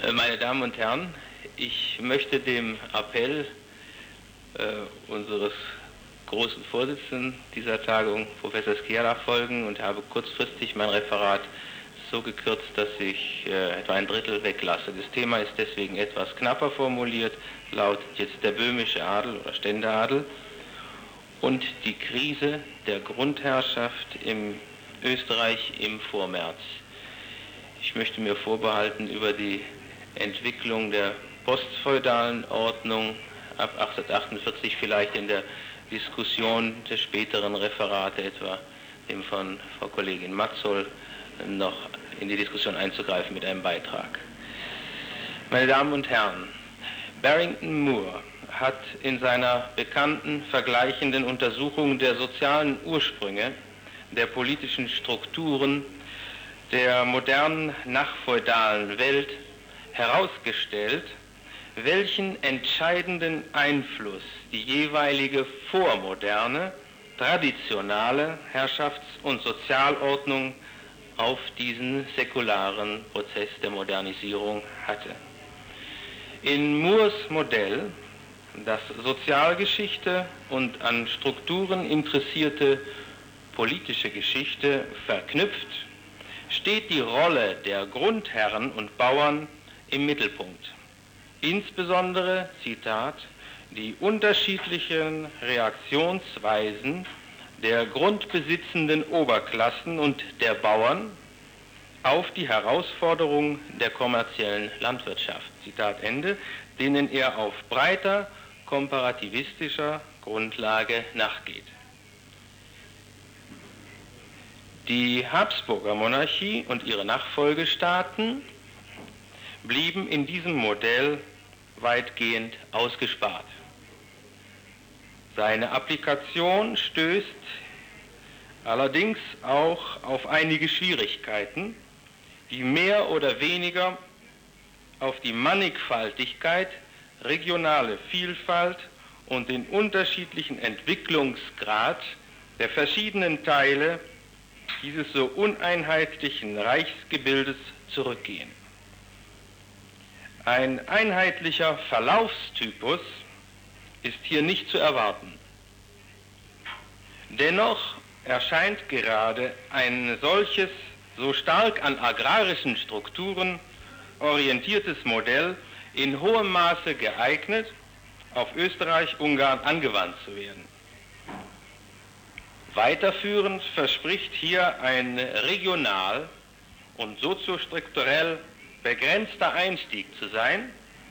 Meine Damen und Herren, ich möchte dem Appell unseres großen Vorsitzenden dieser Tagung, Professor Skierach, folgen und habe kurzfristig mein Referat so gekürzt, dass ich etwa ein Drittel weglasse. Das Thema ist deswegen etwas knapper formuliert, lautet jetzt der böhmische Adel oder Ständeadel und die Krise der Grundherrschaft im Österreich im Vormärz. Ich möchte mir vorbehalten, über die Entwicklung der postfeudalen Ordnung ab 1848 vielleicht in der Diskussion der späteren Referate, etwa dem von Frau Kollegin Matzoll, noch in die Diskussion einzugreifen mit einem Beitrag. Meine Damen und Herren, Barrington Moore hat in seiner bekannten vergleichenden Untersuchung der sozialen Ursprünge, der politischen Strukturen der modernen nachfeudalen Welt herausgestellt, welchen entscheidenden Einfluss die jeweilige vormoderne, traditionale Herrschafts- und Sozialordnung auf diesen säkularen Prozess der Modernisierung hatte. In Moores Modell, das Sozialgeschichte und an Strukturen interessierte politische Geschichte verknüpft, steht die Rolle der Grundherren und Bauern im Mittelpunkt. Insbesondere, Zitat, die unterschiedlichen Reaktionsweisen der grundbesitzenden Oberklassen und der Bauern auf die Herausforderungen der kommerziellen Landwirtschaft, Zitat Ende, denen er auf breiter komparativistischer Grundlage nachgeht. Die Habsburger Monarchie und ihre Nachfolgestaaten blieben in diesem Modell weitgehend ausgespart. Seine Applikation stößt allerdings auch auf einige Schwierigkeiten, die mehr oder weniger auf die Mannigfaltigkeit, regionale Vielfalt und den unterschiedlichen Entwicklungsgrad der verschiedenen Teile dieses so uneinheitlichen Reichsgebildes zurückgehen. Ein einheitlicher Verlaufstypus ist hier nicht zu erwarten. Dennoch erscheint gerade ein solches, so stark an agrarischen Strukturen orientiertes Modell in hohem Maße geeignet, auf Österreich-Ungarn angewandt zu werden. Weiterführend verspricht hier ein regional und soziostrukturell begrenzter Einstieg zu sein,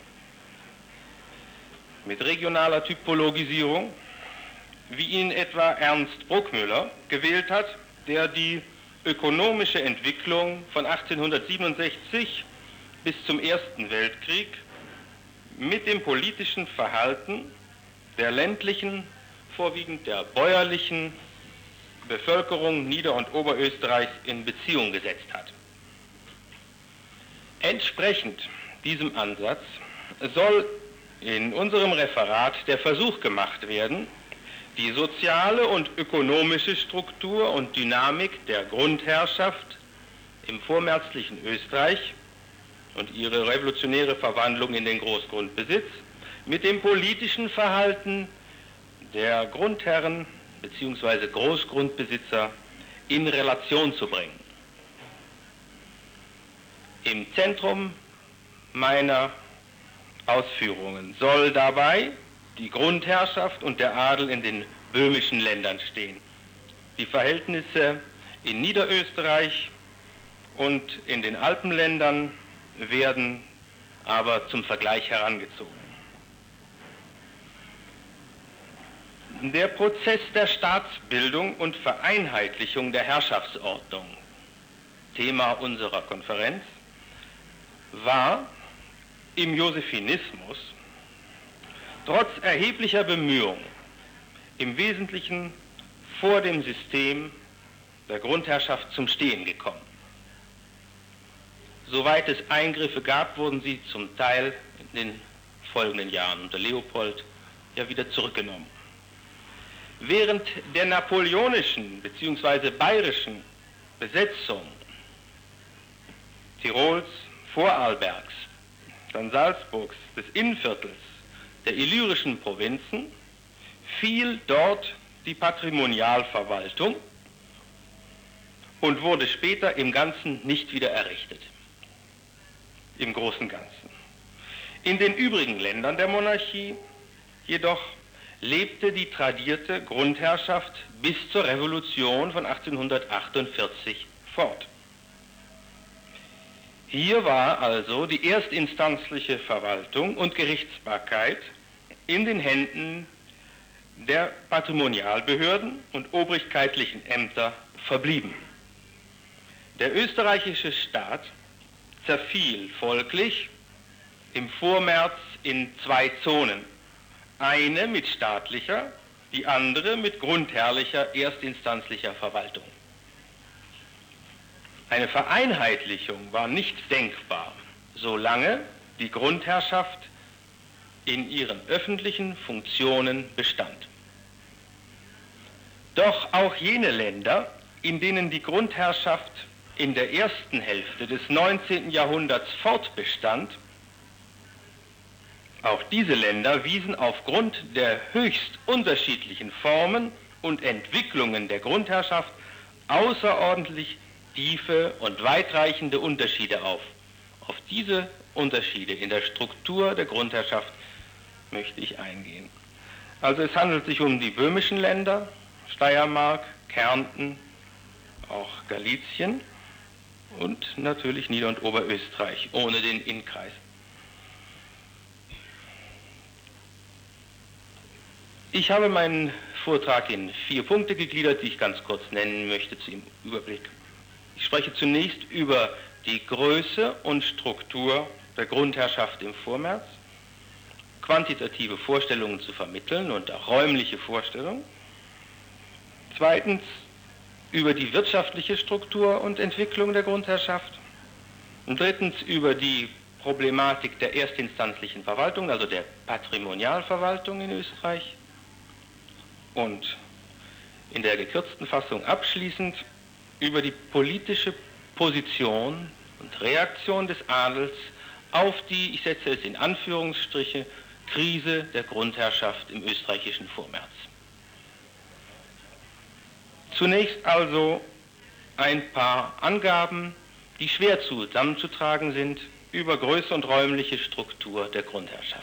mit regionaler Typologisierung, wie ihn etwa Ernst Bruckmüller gewählt hat, der die ökonomische Entwicklung von 1867 bis zum Ersten Weltkrieg mit dem politischen Verhalten der ländlichen, vorwiegend der bäuerlichen Bevölkerung Nieder- und Oberösterreichs in Beziehung gesetzt hat. Entsprechend diesem Ansatz soll in unserem Referat der Versuch gemacht werden, die soziale und ökonomische Struktur und Dynamik der Grundherrschaft im vormärzlichen Österreich und ihre revolutionäre Verwandlung in den Großgrundbesitz mit dem politischen Verhalten der Grundherren bzw. Großgrundbesitzer in Relation zu bringen. Im Zentrum meiner Ausführungen soll dabei die Grundherrschaft und der Adel in den böhmischen Ländern stehen. Die Verhältnisse in Niederösterreich und in den Alpenländern werden aber zum Vergleich herangezogen. Der Prozess der Staatsbildung und Vereinheitlichung der Herrschaftsordnung, Thema unserer Konferenz, war im Josephinismus trotz erheblicher Bemühungen im Wesentlichen vor dem System der Grundherrschaft zum Stehen gekommen. Soweit es Eingriffe gab, wurden sie zum Teil in den folgenden Jahren unter Leopold ja wieder zurückgenommen. Während der napoleonischen bzw. bayerischen Besetzung Tirols, Vorarlbergs, dann Salzburgs, des Innenviertels der illyrischen Provinzen, fiel dort die Patrimonialverwaltung und wurde später im Ganzen nicht wieder errichtet. Im großen Ganzen. In den übrigen Ländern der Monarchie jedoch lebte die tradierte Grundherrschaft bis zur Revolution von 1848 fort. Hier war also die erstinstanzliche Verwaltung und Gerichtsbarkeit in den Händen der Patrimonialbehörden und obrigkeitlichen Ämter verblieben. Der österreichische Staat zerfiel folglich im Vormärz in zwei Zonen. Eine mit staatlicher, die andere mit grundherrlicher erstinstanzlicher Verwaltung. Eine Vereinheitlichung war nicht denkbar, solange die Grundherrschaft in ihren öffentlichen Funktionen bestand. Doch auch jene Länder, in denen die Grundherrschaft in der ersten Hälfte des 19. Jahrhunderts fortbestand, auch diese Länder wiesen aufgrund der höchst unterschiedlichen Formen und Entwicklungen der Grundherrschaft außerordentlich tiefe und weitreichende Unterschiede auf. Auf diese Unterschiede in der Struktur der Grundherrschaft möchte ich eingehen. Also es handelt sich um die böhmischen Länder, Steiermark, Kärnten, auch Galizien und natürlich Nieder- und Oberösterreich ohne den Innkreis. Ich habe meinen Vortrag in 4 Punkte gegliedert, die ich ganz kurz nennen möchte zum Überblick. Ich spreche zunächst über die Größe und Struktur der Grundherrschaft im Vormärz, quantitative Vorstellungen zu vermitteln und auch räumliche Vorstellungen. Zweitens über die wirtschaftliche Struktur und Entwicklung der Grundherrschaft. Und drittens über die Problematik der erstinstanzlichen Verwaltung, also der Patrimonialverwaltung in Österreich. Und in der gekürzten Fassung abschließend über die politische Position und Reaktion des Adels auf die, ich setze es in Anführungsstriche, Krise der Grundherrschaft im österreichischen Vormärz. Zunächst also ein paar Angaben, die schwer zusammenzutragen sind über Größe und räumliche Struktur der Grundherrschaft.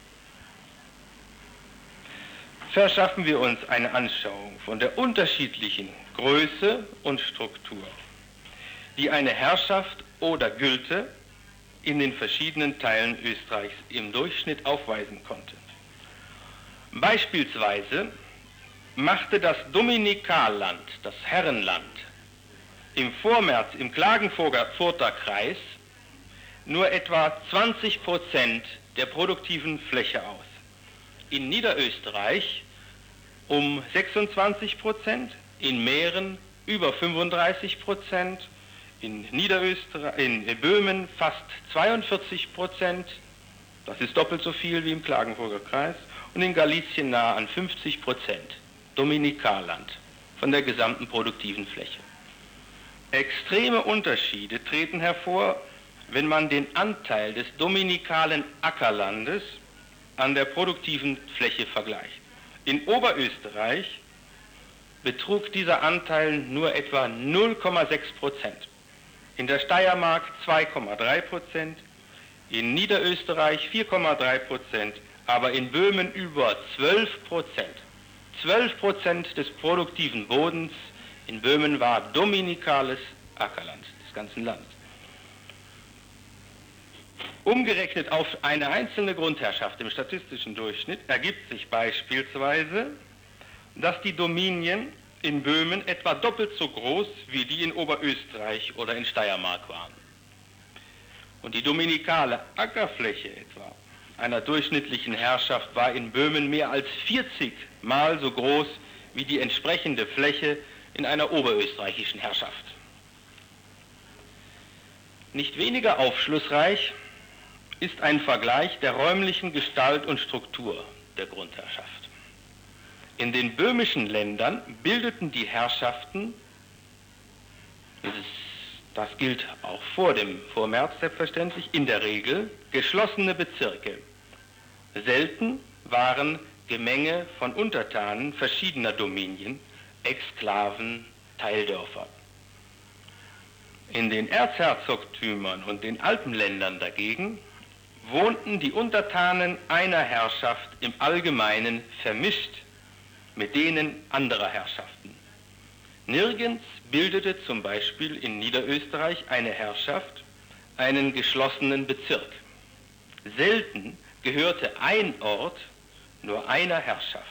Verschaffen wir uns eine Anschauung von der unterschiedlichen Größe und Struktur, die eine Herrschaft oder Gülte in den verschiedenen Teilen Österreichs im Durchschnitt aufweisen konnte. Beispielsweise machte das Dominikalland, das Herrenland, im Vormärz im Klagenfurter Kreis nur etwa 20% der produktiven Fläche aus. In Niederösterreich um 26%, in Mähren über 35%, in Böhmen fast 42%, das ist doppelt so viel wie im Klagenfurter Kreis, und in Galizien nahe an 50%, Dominikalland, von der gesamten produktiven Fläche. Extreme Unterschiede treten hervor, wenn man den Anteil des dominikalen Ackerlandes an der produktiven Fläche vergleicht. In Oberösterreich betrug dieser Anteil nur etwa 0,6%, in der Steiermark 2,3%, in Niederösterreich 4,3%, aber in Böhmen über 12%. 12% des produktiven Bodens in Böhmen war dominikales Ackerland des ganzen Landes. Umgerechnet auf eine einzelne Grundherrschaft im statistischen Durchschnitt ergibt sich beispielsweise, dass die Dominien in Böhmen etwa doppelt so groß wie die in Oberösterreich oder in Steiermark waren. Und die dominikale Ackerfläche etwa einer durchschnittlichen Herrschaft war in Böhmen mehr als 40 Mal so groß wie die entsprechende Fläche in einer oberösterreichischen Herrschaft. Nicht weniger aufschlussreich ist ein Vergleich der räumlichen Gestalt und Struktur der Grundherrschaft. In den böhmischen Ländern bildeten die Herrschaften, dieses das gilt auch vor März selbstverständlich, in der Regel geschlossene Bezirke. Selten waren Gemenge von Untertanen verschiedener Dominien, Exklaven, Teildörfer. In den Erzherzogtümern und den Alpenländern dagegen wohnten die Untertanen einer Herrschaft im Allgemeinen vermischt mit denen anderer Herrschaften. Nirgends bildete zum Beispiel in Niederösterreich eine Herrschaft einen geschlossenen Bezirk. Selten gehörte ein Ort nur einer Herrschaft.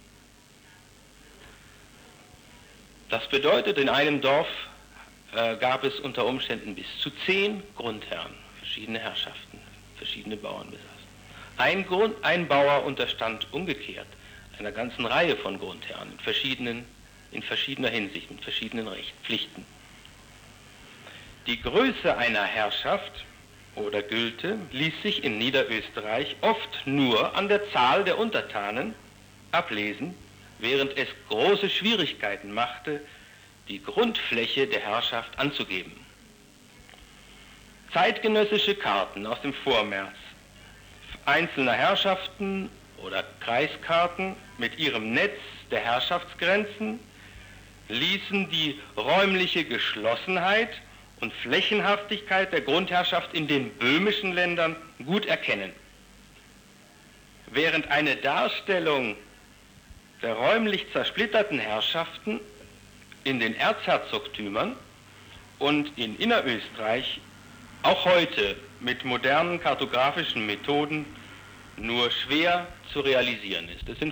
Das bedeutet, in einem Dorf gab es unter Umständen bis zu 10 Grundherren, verschiedene Herrschaften, verschiedene Bauern besaßen. Ein Bauer unterstand umgekehrt einer ganzen Reihe von Grundherren in verschiedener Hinsicht, mit verschiedenen Pflichten. Die Größe einer Herrschaft oder Gülte ließ sich in Niederösterreich oft nur an der Zahl der Untertanen ablesen, während es große Schwierigkeiten machte, die Grundfläche der Herrschaft anzugeben. Zeitgenössische Karten aus dem Vormärz einzelner Herrschaften oder Kreiskarten mit ihrem Netz der Herrschaftsgrenzen ließen die räumliche Geschlossenheit und Flächenhaftigkeit der Grundherrschaft in den böhmischen Ländern gut erkennen. Während eine Darstellung der räumlich zersplitterten Herrschaften in den Erzherzogtümern und in Innerösterreich auch heute mit modernen kartografischen Methoden nur schwer zu realisieren ist. Es sind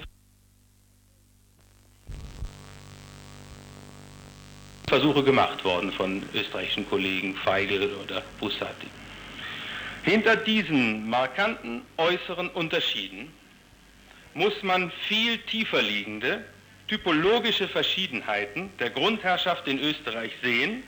Versuche gemacht worden von österreichischen Kollegen Feigl oder Bussati. Hinter diesen markanten äußeren Unterschieden muss man viel tiefer liegende typologische Verschiedenheiten der Grundherrschaft in Österreich sehen,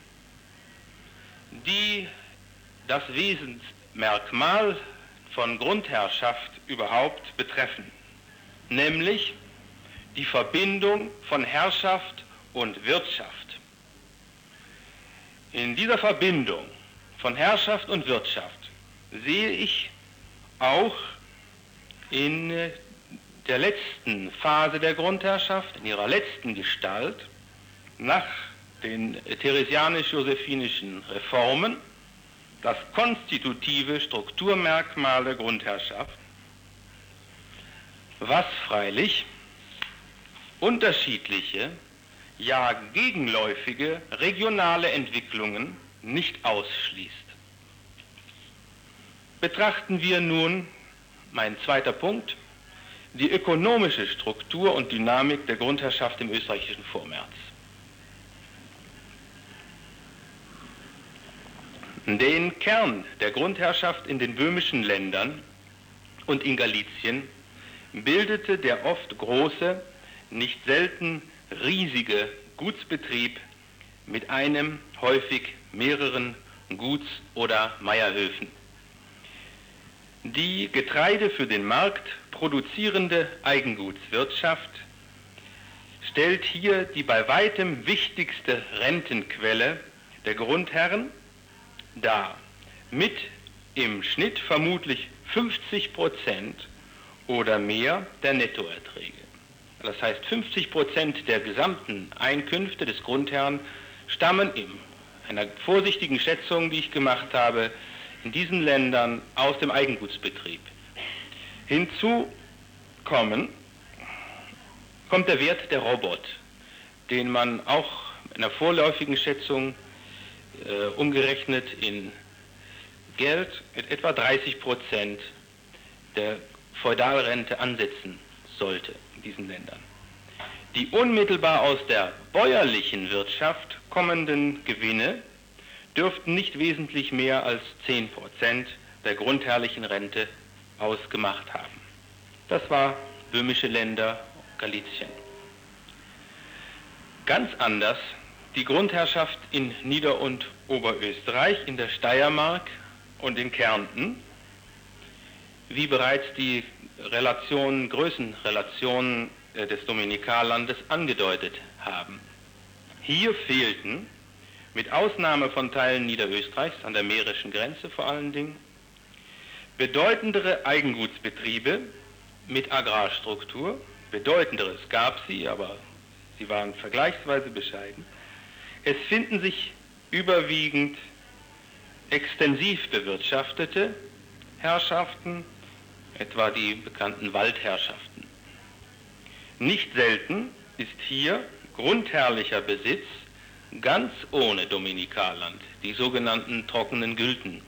die das Wesensmerkmal von Grundherrschaft überhaupt betreffen, nämlich die Verbindung von Herrschaft und Wirtschaft. In dieser Verbindung von Herrschaft und Wirtschaft sehe ich auch in der letzten Phase der Grundherrschaft, in ihrer letzten Gestalt, nach den theresianisch-josephinischen Reformen, das konstitutive Strukturmerkmal der Grundherrschaft, was freilich unterschiedliche, ja gegenläufige regionale Entwicklungen nicht ausschließt. Betrachten wir nun, mein zweiter Punkt, die ökonomische Struktur und Dynamik der Grundherrschaft im österreichischen Vormärz. Den Kern der Grundherrschaft in den böhmischen Ländern und in Galizien bildete der oft große, nicht selten riesige Gutsbetrieb mit einem, häufig mehreren Guts- oder Meierhöfen. Die Getreide für den Markt produzierende Eigengutswirtschaft stellt hier die bei weitem wichtigste Rentenquelle der Grundherren dar, mit im Schnitt vermutlich 50% oder mehr der Nettoerträge. Das heißt, 50% der gesamten Einkünfte des Grundherrn stammen in einer vorsichtigen Schätzung, die ich gemacht habe, in diesen Ländern aus dem Eigengutsbetrieb. Hinzu kommt der Wert der Robot, den man auch in einer vorläufigen Schätzung umgerechnet in Geld mit etwa 30% der Feudalrente ansetzen sollte in diesen Ländern. Die unmittelbar aus der bäuerlichen Wirtschaft kommenden Gewinne dürften nicht wesentlich mehr als 10% der grundherrlichen Rente ausgemacht haben. Das war böhmische Länder, Galizien. Ganz anders die Grundherrschaft in Nieder- und Oberösterreich, in der Steiermark und in Kärnten, wie bereits die Größenrelationen des Dominikallandes angedeutet haben. Hier fehlten mit Ausnahme von Teilen Niederösterreichs, an der mährischen Grenze vor allen Dingen, bedeutendere Eigengutsbetriebe mit Agrarstruktur, bedeutendere, es gab sie, aber sie waren vergleichsweise bescheiden. Es finden sich überwiegend extensiv bewirtschaftete Herrschaften, etwa die bekannten Waldherrschaften. Nicht selten ist hier grundherrlicher Besitz ganz ohne Dominikalland, die sogenannten trockenen Gülten.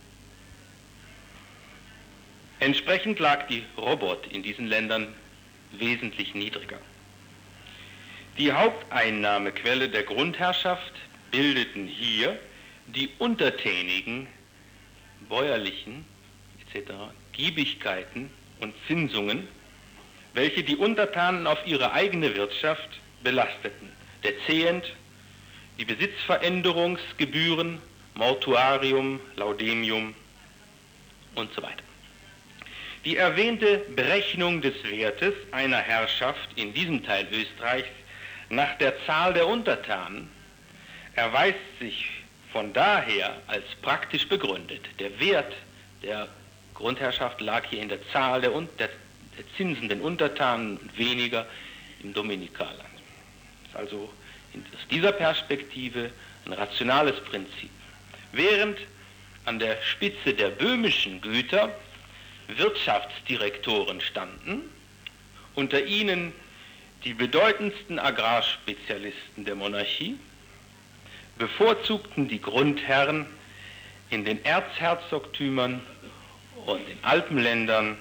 Entsprechend lag die Robot in diesen Ländern wesentlich niedriger. Die Haupteinnahmequelle der Grundherrschaft bildeten hier die untertänigen, bäuerlichen etc. Giebigkeiten und Zinsungen, welche die Untertanen auf ihre eigene Wirtschaft belasteten. Der Zehent, die Besitzveränderungsgebühren, Mortuarium, Laudemium und so weiter. Die erwähnte Berechnung des Wertes einer Herrschaft in diesem Teil Österreichs nach der Zahl der Untertanen erweist sich von daher als praktisch begründet. Der Wert der Grundherrschaft lag hier in der Zahl der zinsenden Untertanen und weniger im Dominikalland. Das ist also aus dieser Perspektive ein rationales Prinzip. Während an der Spitze der böhmischen Güter Wirtschaftsdirektoren standen, unter ihnen die bedeutendsten Agrarspezialisten der Monarchie, bevorzugten die Grundherren in den Erzherzogtümern und den Alpenländern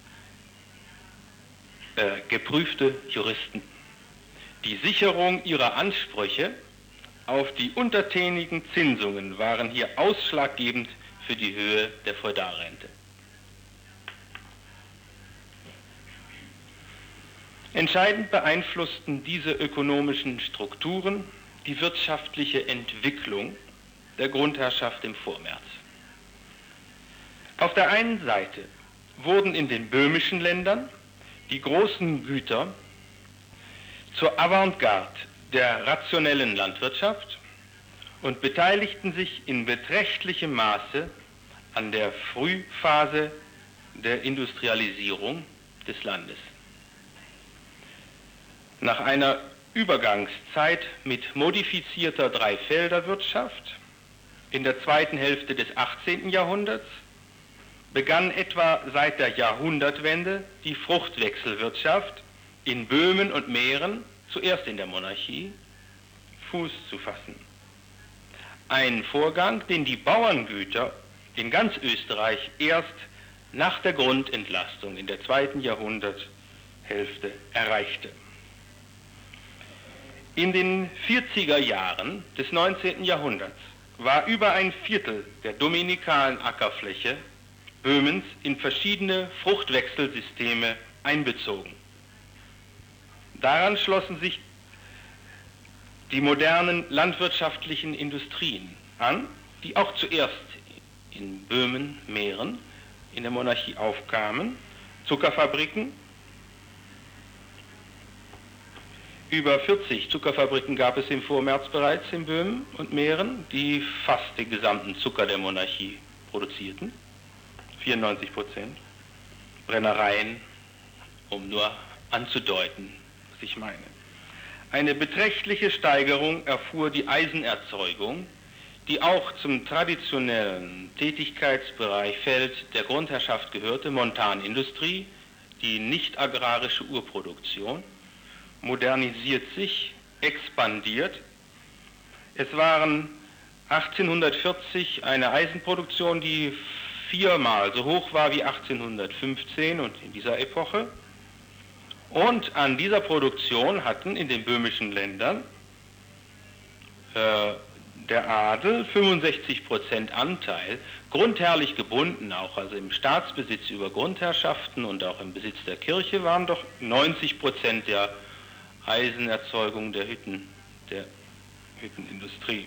geprüfte Juristen. Die Sicherung ihrer Ansprüche auf die untertänigen Zinsungen waren hier ausschlaggebend für die Höhe der Feudalrente. Entscheidend beeinflussten diese ökonomischen Strukturen die wirtschaftliche Entwicklung der Grundherrschaft im Vormärz. Auf der einen Seite wurden in den böhmischen Ländern die großen Güter zur Avantgarde der rationellen Landwirtschaft und beteiligten sich in beträchtlichem Maße an der Frühphase der Industrialisierung des Landes. Nach einer Übergangszeit mit modifizierter Dreifelderwirtschaft in der zweiten Hälfte des 18. Jahrhunderts begann etwa seit der Jahrhundertwende die Fruchtwechselwirtschaft in Böhmen und Mähren, zuerst in der Monarchie, Fuß zu fassen. Ein Vorgang, den die Bauerngüter in ganz Österreich erst nach der Grundentlastung in der zweiten Jahrhunderthälfte erreichte. In den 40er Jahren des 19. Jahrhunderts war über ein Viertel der dominikalen Ackerfläche Böhmens in verschiedene Fruchtwechselsysteme einbezogen. Daran schlossen sich die modernen landwirtschaftlichen Industrien an, die auch zuerst in Böhmen, Mähren in der Monarchie aufkamen, Zuckerfabriken. Über 40 Zuckerfabriken gab es im Vormärz bereits in Böhmen und Mähren, die fast den gesamten Zucker der Monarchie produzierten, 94%. Brennereien, um nur anzudeuten, was ich meine. Eine beträchtliche Steigerung erfuhr die Eisenerzeugung, die auch zum traditionellen Tätigkeitsbereich Feld der Grundherrschaft gehörte, Montanindustrie, die nicht agrarische Urproduktion, modernisiert sich, expandiert. Es waren 1840 eine Eisenproduktion, die 4-mal so hoch war wie 1815 und in dieser Epoche. Und an dieser Produktion hatten in den böhmischen Ländern der Adel 65% Anteil, grundherrlich gebunden auch, also im Staatsbesitz über Grundherrschaften und auch im Besitz der Kirche waren doch 90% der Eisenerzeugung der Hüttenindustrie.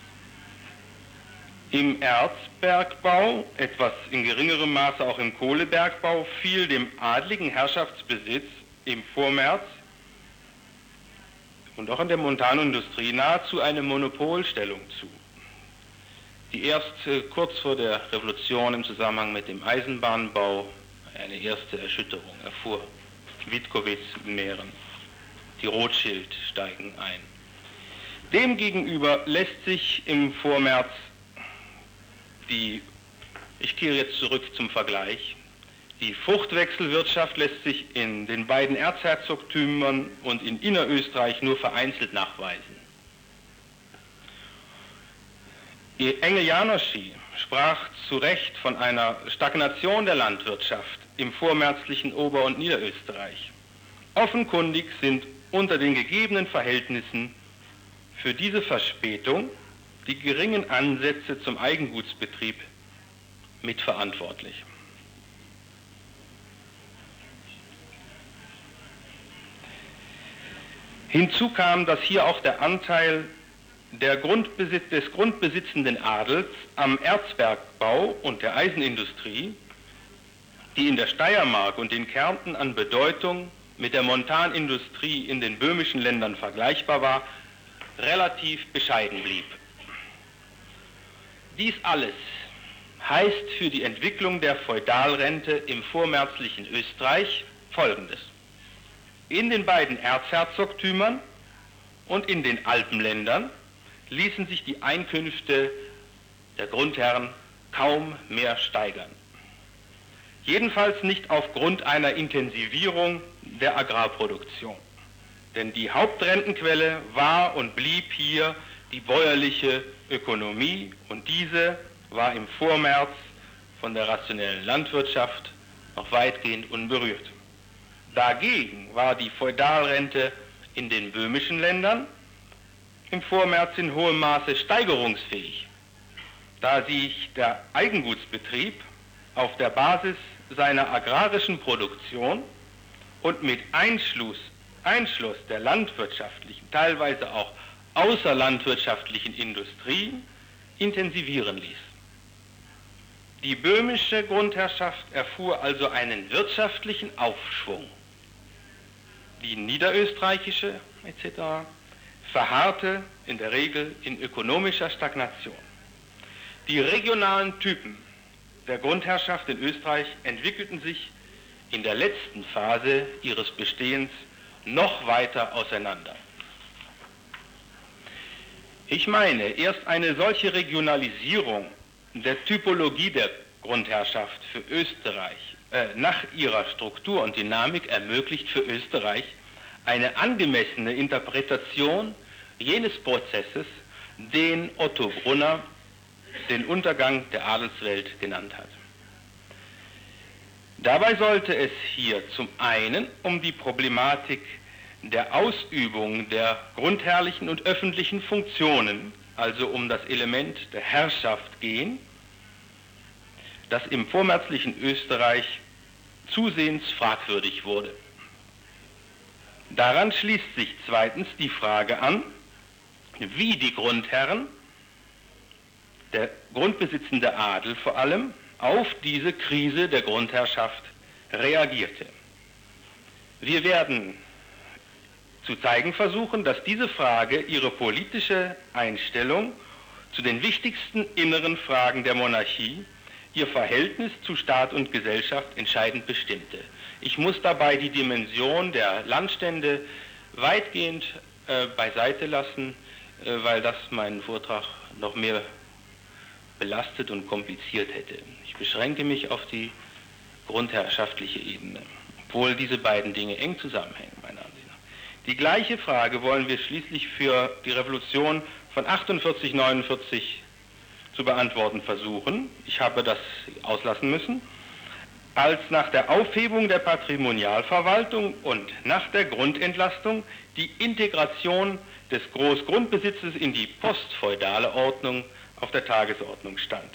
Im Erzbergbau, etwas in geringerem Maße auch im Kohlebergbau, fiel dem adligen Herrschaftsbesitz im Vormärz und auch in der Montanindustrie nahezu eine Monopolstellung zu, die erst kurz vor der Revolution im Zusammenhang mit dem Eisenbahnbau eine erste Erschütterung erfuhr. Wittkowitz in Mähren, die Rothschild steigen ein. Demgegenüber lässt sich im Vormärz ich kehre jetzt zurück zum Vergleich, die Fruchtwechselwirtschaft lässt sich in den beiden Erzherzogtümern und in Innerösterreich nur vereinzelt nachweisen. Engel Jánossy sprach zu Recht von einer Stagnation der Landwirtschaft im vormärzlichen Ober- und Niederösterreich. Offenkundig sind unter den gegebenen Verhältnissen für diese Verspätung die geringen Ansätze zum Eigengutsbetrieb mitverantwortlich. Hinzu kam, dass hier auch der Anteil des grundbesitzenden Adels am Erzbergbau und der Eisenindustrie, die in der Steiermark und in Kärnten an Bedeutung mit der Montanindustrie in den böhmischen Ländern vergleichbar war, relativ bescheiden blieb. Dies alles heißt für die Entwicklung der Feudalrente im vormärzlichen Österreich Folgendes. In den beiden Erzherzogtümern und in den Alpenländern ließen sich die Einkünfte der Grundherren kaum mehr steigern. Jedenfalls nicht aufgrund einer Intensivierung der Agrarproduktion. Denn die Hauptrentenquelle war und blieb hier die bäuerliche Ökonomie und diese war im Vormärz von der rationellen Landwirtschaft noch weitgehend unberührt. Dagegen war die Feudalrente in den böhmischen Ländern im Vormärz in hohem Maße steigerungsfähig, da sich der Eigengutsbetrieb auf der Basis seiner agrarischen Produktion und mit Einschluss der landwirtschaftlichen, teilweise auch außerlandwirtschaftlichen Industrien intensivieren ließ. Die böhmische Grundherrschaft erfuhr also einen wirtschaftlichen Aufschwung. Die niederösterreichische etc. verharrte in der Regel in ökonomischer Stagnation. Die regionalen Typen der Grundherrschaft in Österreich entwickelten sich in der letzten Phase ihres Bestehens noch weiter auseinander. Ich meine, erst eine solche Regionalisierung der Typologie der Grundherrschaft für Österreich nach ihrer Struktur und Dynamik ermöglicht für Österreich eine angemessene Interpretation jenes Prozesses, den Otto Brunner den Untergang der Adelswelt genannt hat. Dabei sollte es hier zum einen um die Problematik der Ausübung der grundherrlichen und öffentlichen Funktionen, also um das Element der Herrschaft gehen, das im vormärzlichen Österreich zusehends fragwürdig wurde. Daran schließt sich zweitens die Frage an, wie die Grundherren, der grundbesitzende Adel vor allem, auf diese Krise der Grundherrschaft reagierte. Wir werden zu zeigen versuchen, dass diese Frage ihre politische Einstellung zu den wichtigsten inneren Fragen der Monarchie, ihr Verhältnis zu Staat und Gesellschaft entscheidend bestimmte. Ich muss dabei die Dimension der Landstände weitgehend beiseite lassen, weil das meinen Vortrag noch mehr belastet und kompliziert hätte. Ich beschränke mich auf die grundherrschaftliche Ebene, obwohl diese beiden Dinge eng zusammenhängen, meiner Ansicht nach. Die gleiche Frage wollen wir schließlich für die Revolution von 48/49 zu beantworten versuchen. Ich habe das auslassen müssen. Als nach der Aufhebung der Patrimonialverwaltung und nach der Grundentlastung die Integration des Großgrundbesitzes in die postfeudale Ordnung auf der Tagesordnung stand.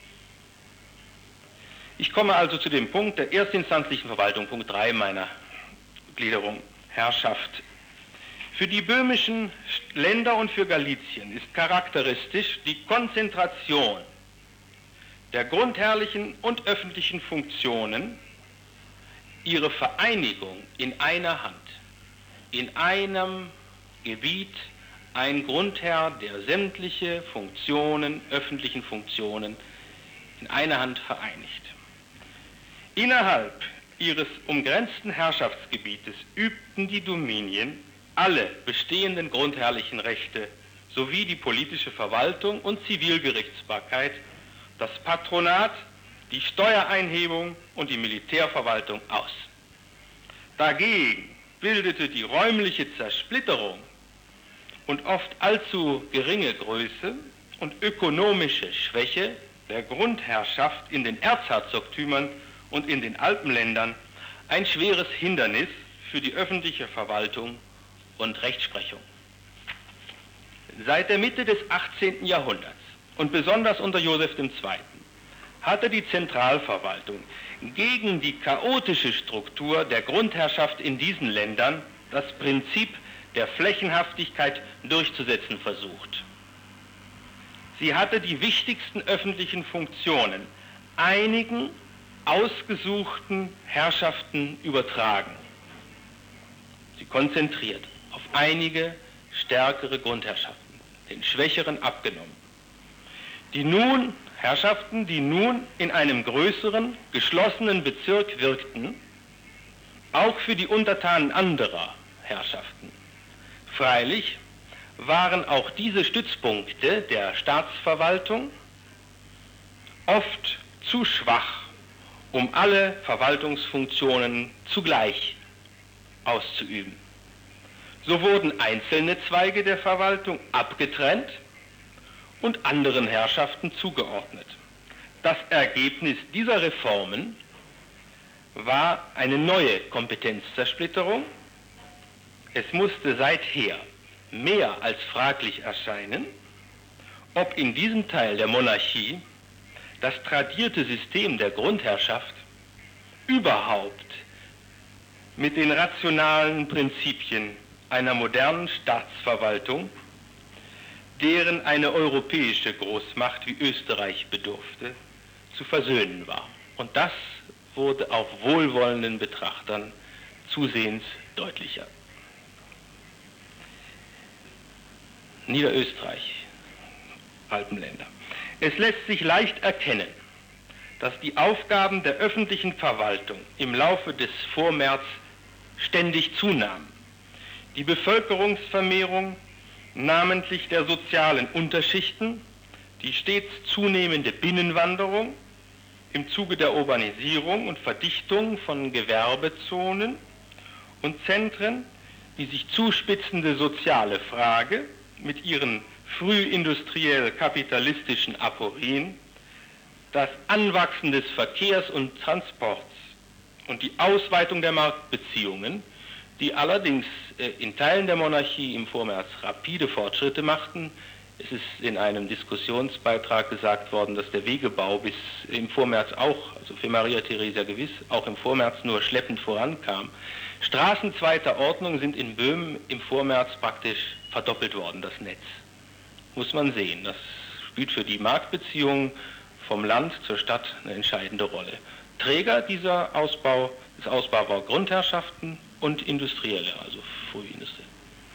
Ich komme also zu dem Punkt der erstinstanzlichen Verwaltung, Punkt 3 meiner Gliederung, Herrschaft. Für die böhmischen Länder und für Galizien ist charakteristisch die Konzentration der grundherrlichen und öffentlichen Funktionen, ihre Vereinigung in einer Hand, in einem Gebiet ein Grundherr, der sämtliche Funktionen, öffentlichen Funktionen in einer Hand vereinigt. Innerhalb ihres umgrenzten Herrschaftsgebietes übten die Dominien alle bestehenden grundherrlichen Rechte sowie die politische Verwaltung und Zivilgerichtsbarkeit, das Patronat, die Steuereinhebung und die Militärverwaltung aus. Dagegen bildete die räumliche Zersplitterung und oft allzu geringe Größe und ökonomische Schwäche der Grundherrschaft in den Erzherzogtümern und in den Alpenländern ein schweres Hindernis für die öffentliche Verwaltung und Rechtsprechung. Seit der Mitte des 18. Jahrhunderts und besonders unter Joseph II. Hatte die Zentralverwaltung gegen die chaotische Struktur der Grundherrschaft in diesen Ländern das Prinzip der Flächenhaftigkeit durchzusetzen versucht. Sie hatte die wichtigsten öffentlichen Funktionen einigen ausgesuchten Herrschaften übertragen. Sie konzentriert auf einige stärkere Grundherrschaften, den schwächeren abgenommen. Herrschaften, die nun in einem größeren, geschlossenen Bezirk wirkten, auch für die Untertanen anderer Herrschaften. Freilich waren auch diese Stützpunkte der Staatsverwaltung oft zu schwach, um alle Verwaltungsfunktionen zugleich auszuüben. So wurden einzelne Zweige der Verwaltung abgetrennt und anderen Herrschaften zugeordnet. Das Ergebnis dieser Reformen war eine neue Kompetenzzersplitterung. Es musste seither mehr als fraglich erscheinen, ob in diesem Teil der Monarchie das tradierte System der Grundherrschaft überhaupt mit den rationalen Prinzipien einer modernen Staatsverwaltung, deren eine europäische Großmacht wie Österreich bedurfte, zu versöhnen war. Und das wurde auch wohlwollenden Betrachtern zusehends deutlicher. Niederösterreich, Alpenländer. Es lässt sich leicht erkennen, dass die Aufgaben der öffentlichen Verwaltung im Laufe des Vormärz ständig zunahmen. Die Bevölkerungsvermehrung, namentlich der sozialen Unterschichten, die stets zunehmende Binnenwanderung im Zuge der Urbanisierung und Verdichtung von Gewerbezonen und Zentren, die sich zuspitzende soziale Frage mit ihren frühindustriell-kapitalistischen Aporien, das Anwachsen des Verkehrs und Transports und die Ausweitung der Marktbeziehungen, die allerdings in Teilen der Monarchie im Vormärz rapide Fortschritte machten. Es ist in einem Diskussionsbeitrag gesagt worden, dass der Wegebau bis im Vormärz auch, also für Maria Theresia gewiss, auch im Vormärz nur schleppend vorankam. Straßen zweiter Ordnung sind in Böhmen im Vormärz praktisch verdoppelt worden, das Netz. Muss man sehen, das spielt für die Marktbeziehungen vom Land zur Stadt eine entscheidende Rolle. Träger des Ausbaus war Grundherrschaften und Industrielle, also Frühindustrie.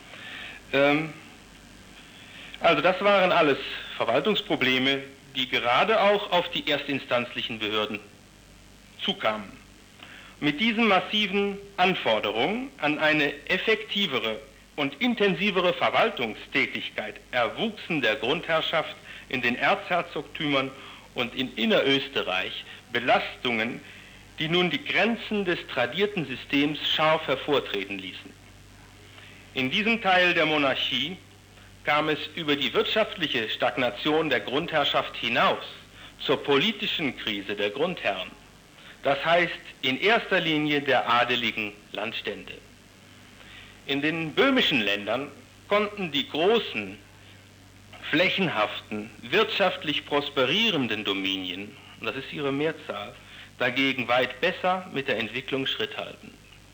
Also das waren alles Verwaltungsprobleme, die gerade auch auf die erstinstanzlichen Behörden zukamen. Mit diesen massiven Anforderungen an eine effektivere und intensivere Verwaltungstätigkeit erwuchsen der Grundherrschaft in den Erzherzogtümern und in Innerösterreich Belastungen, die nun die Grenzen des tradierten Systems scharf hervortreten ließen. In diesem Teil der Monarchie kam es über die wirtschaftliche Stagnation der Grundherrschaft hinaus zur politischen Krise der Grundherren, das heißt in erster Linie der adeligen Landstände. In den böhmischen Ländern konnten die großen, flächenhaften, wirtschaftlich prosperierenden Dominien, und das ist ihre Mehrzahl, dagegen weit besser mit der Entwicklung Schritt halten.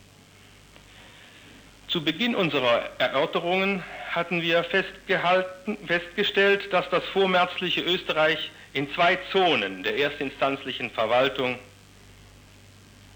Zu Beginn unserer Erörterungen hatten wir festgestellt, dass das vormärzliche Österreich in zwei Zonen der erstinstanzlichen Verwaltung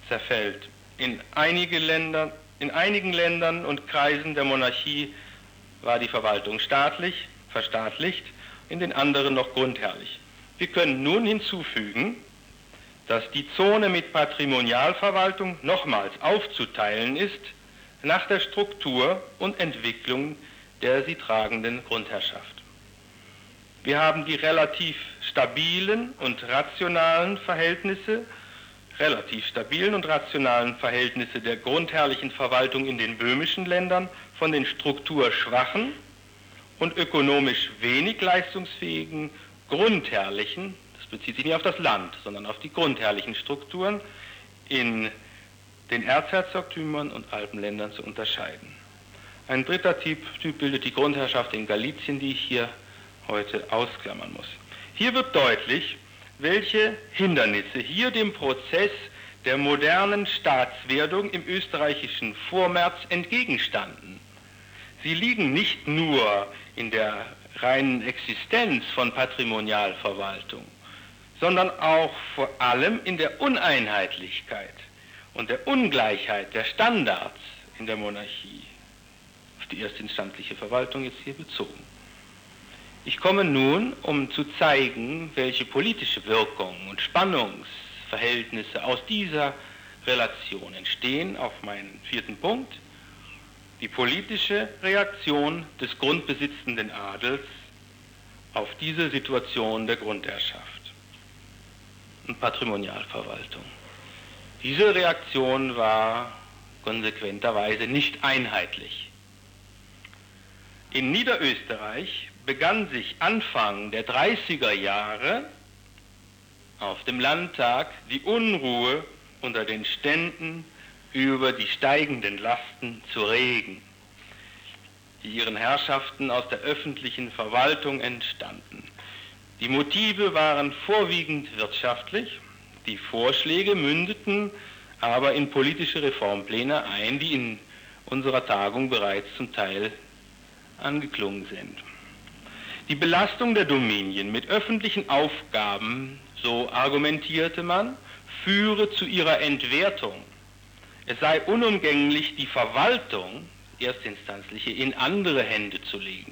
zerfällt. In einigen Ländern und Kreisen der Monarchie war die Verwaltung staatlich, verstaatlicht, in den anderen noch grundherrlich. Wir können nun hinzufügen, dass die Zone mit Patrimonialverwaltung nochmals aufzuteilen ist nach der Struktur und Entwicklung der sie tragenden Grundherrschaft. Wir haben die relativ stabilen und rationalen Verhältnisse der grundherrlichen Verwaltung in den böhmischen Ländern von den strukturschwachen und ökonomisch wenig leistungsfähigen grundherrlichen, das bezieht sich nicht auf das Land, sondern auf die grundherrlichen Strukturen in den Erzherzogtümern und Alpenländern zu unterscheiden. Ein dritter Typ bildet die Grundherrschaft in Galizien, die ich hier heute ausklammern muss. Hier wird deutlich, welche Hindernisse hier dem Prozess der modernen Staatswerdung im österreichischen Vormärz entgegenstanden. Sie liegen nicht nur in der reinen Existenz von Patrimonialverwaltung, sondern auch vor allem in der Uneinheitlichkeit und der Ungleichheit der Standards in der Monarchie, auf die erstinstanzliche Verwaltung jetzt hier bezogen. Ich komme nun, um zu zeigen, welche politische Wirkungen und Spannungsverhältnisse aus dieser Relation entstehen, auf meinen vierten Punkt, die politische Reaktion des grundbesitzenden Adels auf diese Situation der Grundherrschaft und Patrimonialverwaltung. Diese Reaktion war konsequenterweise nicht einheitlich. In Niederösterreich begann sich Anfang der 30er Jahre auf dem Landtag die Unruhe unter den Ständen über die steigenden Lasten zu regen, die ihren Herrschaften aus der öffentlichen Verwaltung entstanden. Die Motive waren vorwiegend wirtschaftlich, die Vorschläge mündeten aber in politische Reformpläne ein, die in unserer Tagung bereits zum Teil angeklungen sind. Die Belastung der Dominien mit öffentlichen Aufgaben, so argumentierte man, führe zu ihrer Entwertung. Es sei unumgänglich, die Verwaltung, erstinstanzliche, in andere Hände zu legen.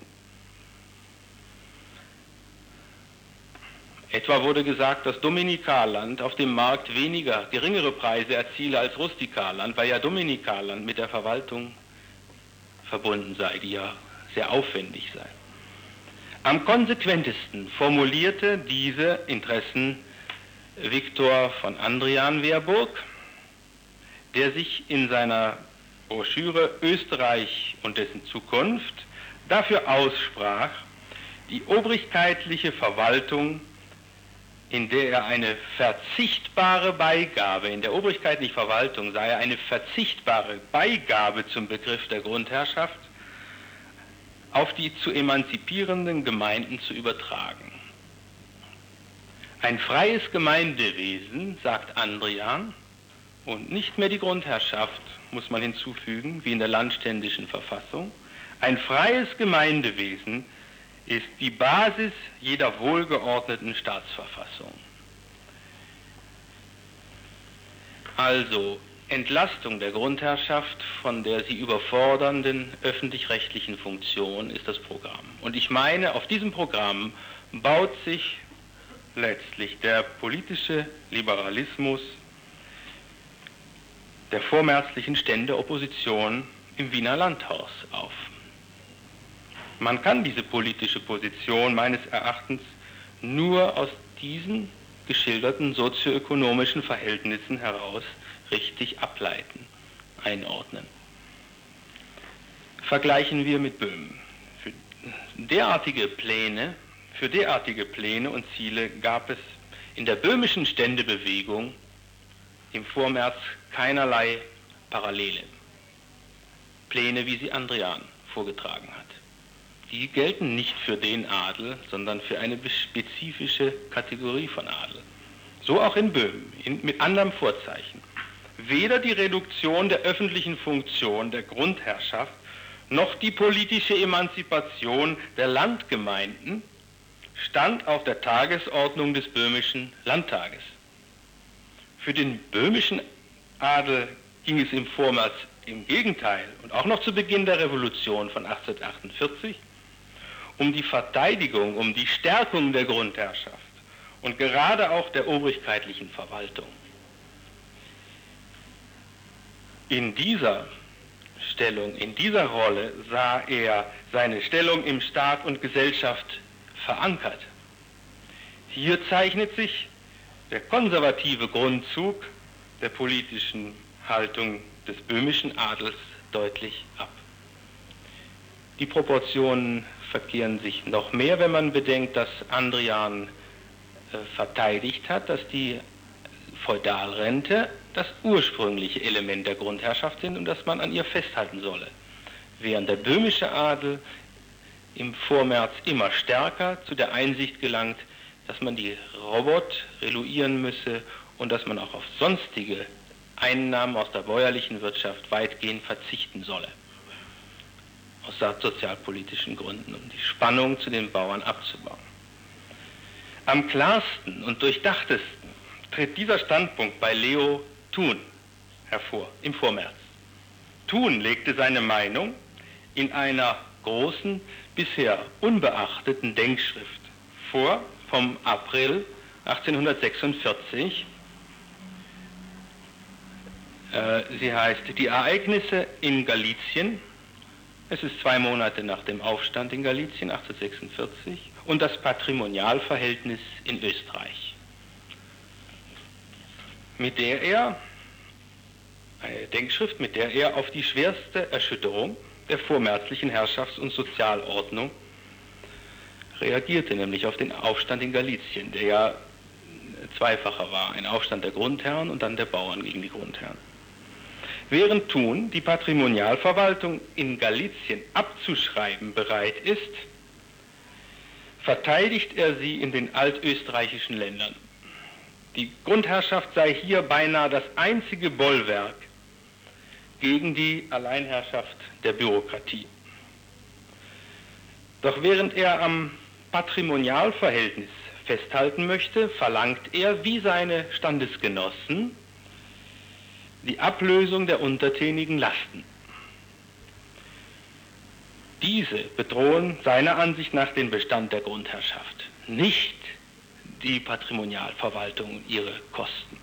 Etwa wurde gesagt, dass Dominikalland auf dem Markt geringere Preise erziele als Rustikalland, weil ja Dominikalland mit der Verwaltung verbunden sei, die ja sehr aufwendig sei. Am konsequentesten formulierte diese Interessen Viktor von Andrian-Wehrburg, der sich in seiner Broschüre Österreich und dessen Zukunft dafür aussprach, die obrigkeitliche Verwaltung, in der er eine verzichtbare Beigabe, in der obrigkeitlichen Verwaltung sei er eine verzichtbare Beigabe zum Begriff der Grundherrschaft, auf die zu emanzipierenden Gemeinden zu übertragen. Ein freies Gemeindewesen, sagt Andrian, und nicht mehr die Grundherrschaft, muss man hinzufügen, wie in der landständischen Verfassung. Ein freies Gemeindewesen ist die Basis jeder wohlgeordneten Staatsverfassung. Also Entlastung der Grundherrschaft von der sie überfordernden öffentlich-rechtlichen Funktion ist das Programm. Und ich meine, auf diesem Programm baut sich letztlich der politische Liberalismus der vormärzlichen Ständeopposition im Wiener Landhaus auf. Man kann diese politische Position meines Erachtens nur aus diesen geschilderten sozioökonomischen Verhältnissen heraus richtig ableiten, einordnen. Vergleichen wir mit Böhmen. Für derartige Pläne und Ziele gab es in der böhmischen Ständebewegung im Vormärz keinerlei Parallele. Pläne, wie sie Andrian vorgetragen hat. Die gelten nicht für den Adel, sondern für eine spezifische Kategorie von Adel. So auch in Böhmen, mit anderem Vorzeichen. Weder die Reduktion der öffentlichen Funktion der Grundherrschaft noch die politische Emanzipation der Landgemeinden stand auf der Tagesordnung des böhmischen Landtages. Für den böhmischen Adel ging es im Vormärz Im Gegenteil, und auch noch zu Beginn der Revolution von 1848, um die Verteidigung, um die Stärkung der Grundherrschaft und gerade auch der obrigkeitlichen Verwaltung. In dieser Stellung, in dieser Rolle sah er seine Stellung im Staat und Gesellschaft verankert. Hier zeichnet sich der konservative Grundzug der politischen Haltung des böhmischen Adels deutlich ab. Die Proportionen verkehren sich noch mehr, wenn man bedenkt, dass Andrian verteidigt hat, dass die Feudalrente das ursprüngliche Element der Grundherrschaft sind und dass man an ihr festhalten solle. Während der böhmische Adel im Vormärz immer stärker zu der Einsicht gelangt, dass man die Robot reluieren müsse und dass man auch auf sonstige Einnahmen aus der bäuerlichen Wirtschaft weitgehend verzichten solle. Aus sozialpolitischen Gründen, um die Spannung zu den Bauern abzubauen. Am klarsten und durchdachtesten tritt dieser Standpunkt bei Leo Thun hervor, im Vormärz. Thun legte seine Meinung in einer großen, bisher unbeachteten Denkschrift vor, vom April 1846. Sie heißt Die Ereignisse in Galizien. Es ist 2 Monate nach dem Aufstand in Galizien, 1846, und das Patrimonialverhältnis in Österreich. Mit der er, eine Denkschrift, mit der er auf die schwerste Erschütterung der vormärzlichen Herrschafts- und Sozialordnung reagierte, nämlich auf den Aufstand in Galizien, der ja zweifacher war, ein Aufstand der Grundherren und dann der Bauern gegen die Grundherren. Während Thun die Patrimonialverwaltung in Galizien abzuschreiben bereit ist, verteidigt er sie in den altösterreichischen Ländern. Die Grundherrschaft sei hier beinahe das einzige Bollwerk gegen die Alleinherrschaft der Bürokratie. Doch während er am Patrimonialverhältnis festhalten möchte, verlangt er, wie seine Standesgenossen, die Ablösung der untertänigen Lasten. Diese bedrohen seiner Ansicht nach den Bestand der Grundherrschaft, nicht die Patrimonialverwaltung und ihre Kosten.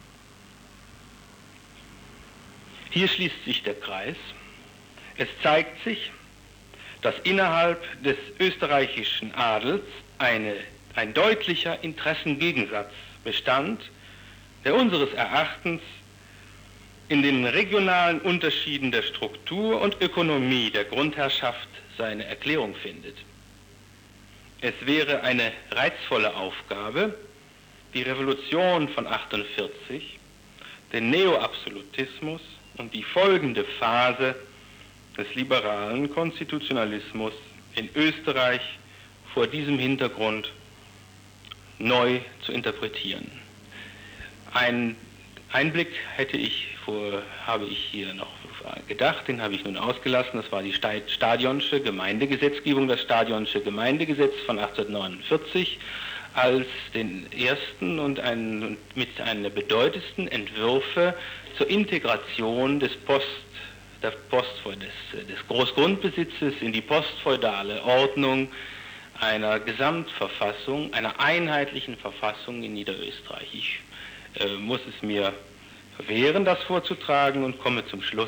Hier schließt sich der Kreis. Es zeigt sich, dass innerhalb des österreichischen Adels ein deutlicher Interessengegensatz bestand, der unseres Erachtens in den regionalen Unterschieden der Struktur und Ökonomie der Grundherrschaft seine Erklärung findet. Es wäre eine reizvolle Aufgabe, die Revolution von 1948, den Neoabsolutismus und die folgende Phase des liberalen Konstitutionalismus in Österreich vor diesem Hintergrund neu zu interpretieren. Einen Einblick habe ich hier noch gedacht, den habe ich nun ausgelassen. Das war die Stadionsche Gemeindegesetzgebung, das Stadionsche Gemeindegesetz von 1849, als den ersten und mit einer der bedeutendsten Entwürfe zur Integration des Großgrundbesitzes in die postfeudale Ordnung einer Gesamtverfassung, einer einheitlichen Verfassung in Niederösterreich. Ich muss es mir verwehren, das vorzutragen, und komme zum Schluss.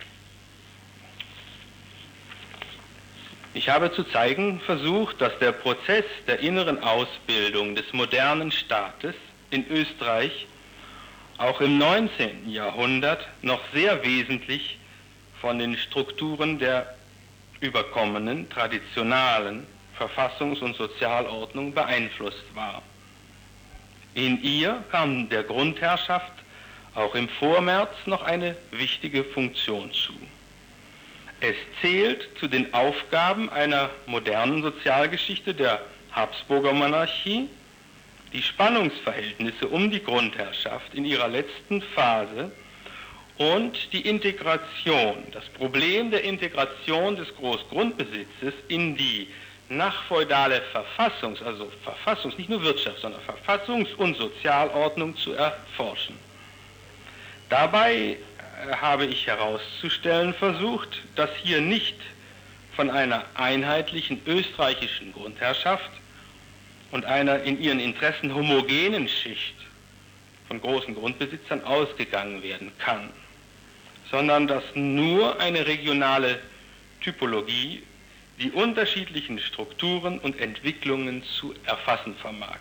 Ich habe zu zeigen versucht, dass der Prozess der inneren Ausbildung des modernen Staates in Österreich auch im 19. Jahrhundert noch sehr wesentlich von den Strukturen der überkommenen, traditionalen Verfassungs- und Sozialordnung beeinflusst war. In ihr kam der Grundherrschaft auch im Vormärz noch eine wichtige Funktion zu. Es zählt zu den Aufgaben einer modernen Sozialgeschichte der Habsburger Monarchie, die Spannungsverhältnisse um die Grundherrschaft in ihrer letzten Phase und die Integration, das Problem der Integration des Großgrundbesitzes in die nachfeudale nicht nur Wirtschafts-, sondern Verfassungs- und Sozialordnung zu erforschen. Dabei habe ich herauszustellen versucht, dass hier nicht von einer einheitlichen österreichischen Grundherrschaft und einer in ihren Interessen homogenen Schicht von großen Grundbesitzern ausgegangen werden kann, sondern dass nur eine regionale Typologie die unterschiedlichen Strukturen und Entwicklungen zu erfassen vermag.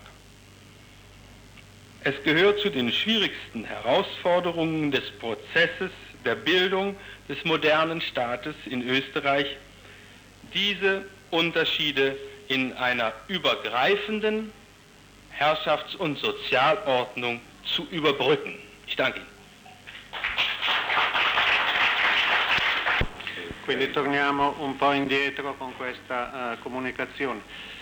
Es gehört zu den schwierigsten Herausforderungen des Prozesses der Bildung des modernen Staates in Österreich, diese Unterschiede in einer übergreifenden Herrschafts- und Sozialordnung zu überbrücken. Ich danke Ihnen. Quindi torniamo un po' indietro con questa comunicazione.